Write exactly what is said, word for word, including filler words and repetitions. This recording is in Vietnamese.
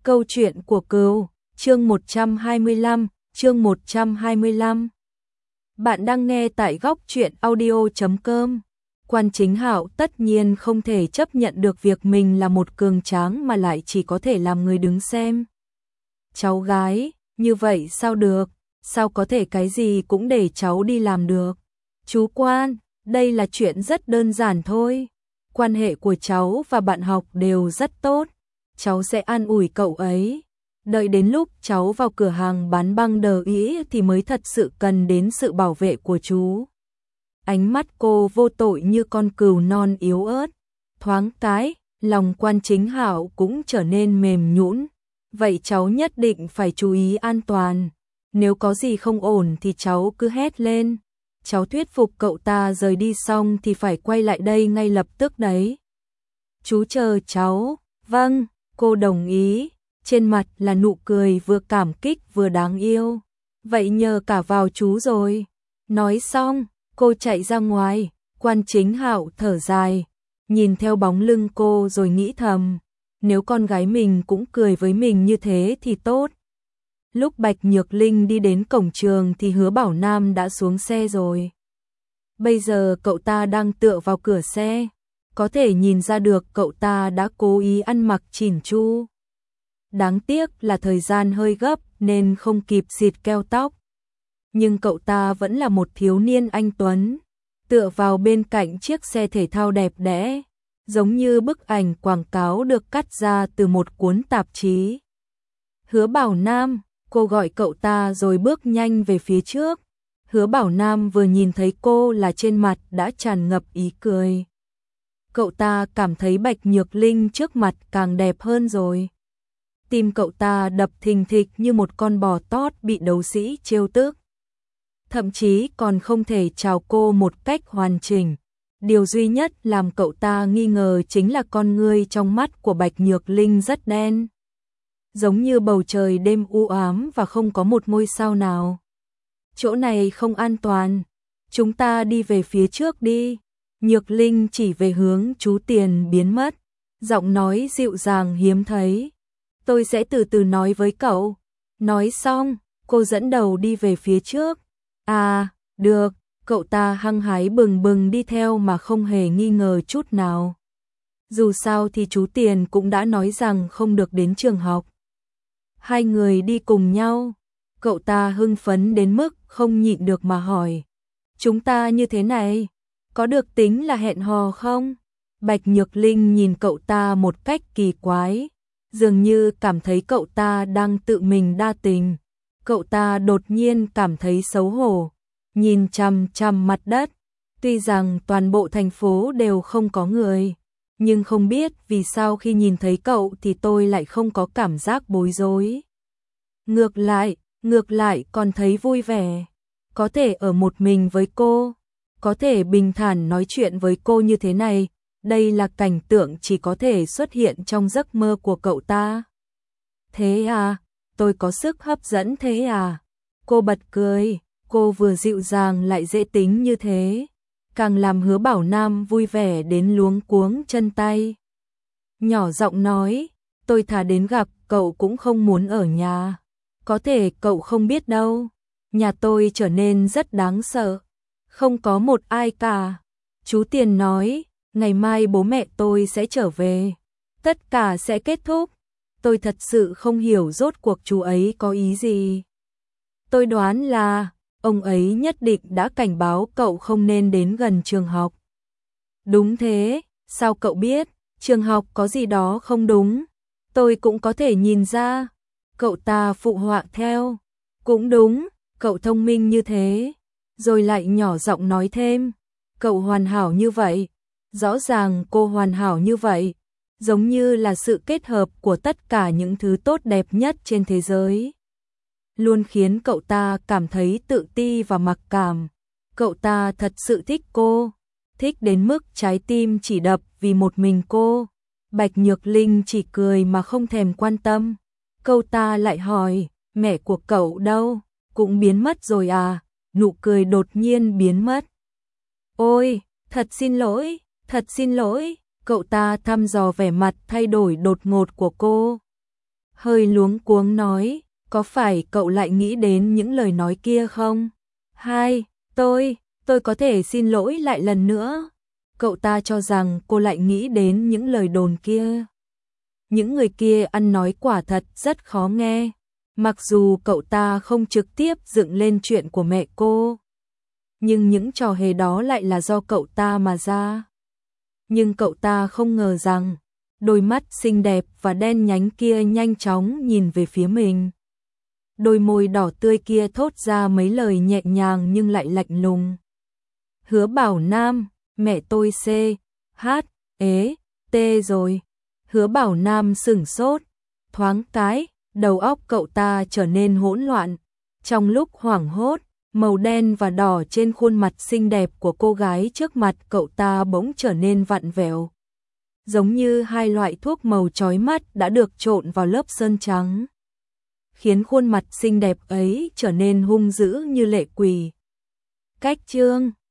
Câu chuyện của Cừu, chương một trăm hai mươi lăm, chương một trăm hai mươi lăm. Bạn đang nghe tại góc truyện audio chấm com. Quan Chính Hạo tất nhiên không thể chấp nhận được việc mình là một cường tráng mà lại chỉ có thể làm người đứng xem. Cháu gái, như vậy sao được, sao có thể cái gì cũng để cháu đi làm được. Chú Quan, đây là chuyện rất đơn giản thôi. Quan hệ của cháu và bạn học đều rất tốt. Cháu sẽ an ủi cậu ấy. Đợi đến lúc cháu vào cửa hàng bán băng đờ ý thì mới thật sự cần đến sự bảo vệ của chú. Ánh mắt cô vô tội như con cừu non yếu ớt. Thoáng cái, lòng Quan Chính Hạo cũng trở nên mềm nhũn. Vậy cháu nhất định phải chú ý an toàn. Nếu có gì không ổn thì cháu cứ hét lên. Cháu thuyết phục cậu ta rời đi xong thì phải quay lại đây ngay lập tức đấy. Chú chờ cháu. Vâng, cô đồng ý. Trên mặt là nụ cười vừa cảm kích vừa đáng yêu. Vậy nhờ cả vào chú rồi. Nói xong, cô chạy ra ngoài. Quan Chính Hạo thở dài, nhìn theo bóng lưng cô rồi nghĩ thầm, nếu con gái mình cũng cười với mình như thế thì tốt. Lúc Bạch Nhược Linh đi đến cổng trường thì Hứa Bảo Nam đã xuống xe rồi. Bây giờ cậu ta đang tựa vào cửa xe, có thể nhìn ra được cậu ta đã cố ý ăn mặc chỉn chu. Đáng tiếc là thời gian hơi gấp nên không kịp xịt keo tóc. Nhưng cậu ta vẫn là một thiếu niên anh tuấn, tựa vào bên cạnh chiếc xe thể thao đẹp đẽ, giống như bức ảnh quảng cáo được cắt ra từ một cuốn tạp chí. Hứa Bảo Nam, cô gọi cậu ta rồi bước nhanh về phía trước. Hứa Bảo Nam vừa nhìn thấy cô là trên mặt đã tràn ngập ý cười. Cậu ta cảm thấy Bạch Nhược Linh trước mặt càng đẹp hơn rồi. Tim cậu ta đập thình thịch như một con bò tót bị đấu sĩ trêu tức. Thậm chí còn không thể chào cô một cách hoàn chỉnh. Điều duy nhất làm cậu ta nghi ngờ chính là con ngươi trong mắt của Bạch Nhược Linh rất đen, giống như bầu trời đêm u ám và không có một ngôi sao nào. Chỗ này không an toàn, chúng ta đi về phía trước đi. Nhược Linh chỉ về hướng chú Tiền biến mất, giọng nói dịu dàng hiếm thấy. Tôi sẽ từ từ nói với cậu. Nói xong, cô dẫn đầu đi về phía trước. À, được, cậu ta hăng hái bừng bừng đi theo mà không hề nghi ngờ chút nào. Dù sao thì chú Tiền cũng đã nói rằng không được đến trường học. Hai người đi cùng nhau, cậu ta hưng phấn đến mức không nhịn được mà hỏi. Chúng ta như thế này, có được tính là hẹn hò không? Bạch Nhược Linh nhìn cậu ta một cách kỳ quái, dường như cảm thấy cậu ta đang tự mình đa tình. Cậu ta đột nhiên cảm thấy xấu hổ, nhìn chằm chằm mặt đất. Tuy rằng toàn bộ thành phố đều không có người, nhưng không biết vì sao khi nhìn thấy cậu thì tôi lại không có cảm giác bối rối. Ngược lại, ngược lại còn thấy vui vẻ. Có thể ở một mình với cô, có thể bình thản nói chuyện với cô như thế này, đây là cảnh tượng chỉ có thể xuất hiện trong giấc mơ của cậu ta. Thế à, tôi có sức hấp dẫn thế à? Cô bật cười, cô vừa dịu dàng lại dễ tính như thế, càng làm Hứa Bảo Nam vui vẻ đến luống cuống chân tay. Nhỏ giọng nói, tôi thà đến gặp cậu cũng không muốn ở nhà. Có thể cậu không biết đâu, nhà tôi trở nên rất đáng sợ, không có một ai cả. Chú Tiền nói, ngày mai bố mẹ tôi sẽ trở về, tất cả sẽ kết thúc. Tôi thật sự không hiểu rốt cuộc chú ấy có ý gì. Tôi đoán là ông ấy nhất định đã cảnh báo cậu không nên đến gần trường học. Đúng thế, sao cậu biết? Trường học có gì đó không đúng. Tôi cũng có thể nhìn ra. Cậu ta phụ họa theo. Cũng đúng, cậu thông minh như thế. Rồi lại nhỏ giọng nói thêm. Cậu hoàn hảo như vậy. Rõ ràng cô hoàn hảo như vậy. Giống như là sự kết hợp của tất cả những thứ tốt đẹp nhất trên thế giới. Luôn khiến cậu ta cảm thấy tự ti và mặc cảm. Cậu ta thật sự thích cô, thích đến mức trái tim chỉ đập vì một mình cô. Bạch Nhược Linh chỉ cười mà không thèm quan tâm. Cậu ta lại hỏi, mẹ của cậu đâu? Cũng biến mất rồi à? Nụ cười đột nhiên biến mất. Ôi, thật xin lỗi, thật xin lỗi. Cậu ta thăm dò vẻ mặt thay đổi đột ngột của cô. hơi luống cuống nói, có phải cậu lại nghĩ đến những lời nói kia không? Hai, tôi, tôi có thể xin lỗi lại lần nữa. Cậu ta cho rằng cô lại nghĩ đến những lời đồn kia. Những người kia ăn nói quả thật rất khó nghe. Mặc dù cậu ta không trực tiếp dựng lên chuyện của mẹ cô, nhưng những trò hề đó lại là do cậu ta mà ra. Nhưng cậu ta không ngờ rằng, đôi mắt xinh đẹp và đen nhánh kia nhanh chóng nhìn về phía mình. Đôi môi đỏ tươi kia thốt ra mấy lời nhẹ nhàng nhưng lại lạnh lùng. Hứa Bảo Nam, mẹ tôi C, H, ế, T rồi. Hứa Bảo Nam sửng sốt, thoáng cái, đầu óc cậu ta trở nên hỗn loạn. Trong lúc hoảng hốt, màu đen và đỏ trên khuôn mặt xinh đẹp của cô gái trước mặt cậu ta bỗng trở nên vặn vẹo. Giống như hai loại thuốc màu chói mắt đã được trộn vào lớp sơn trắng, khiến khuôn mặt xinh đẹp ấy trở nên hung dữ như lệ quỷ. Cách chương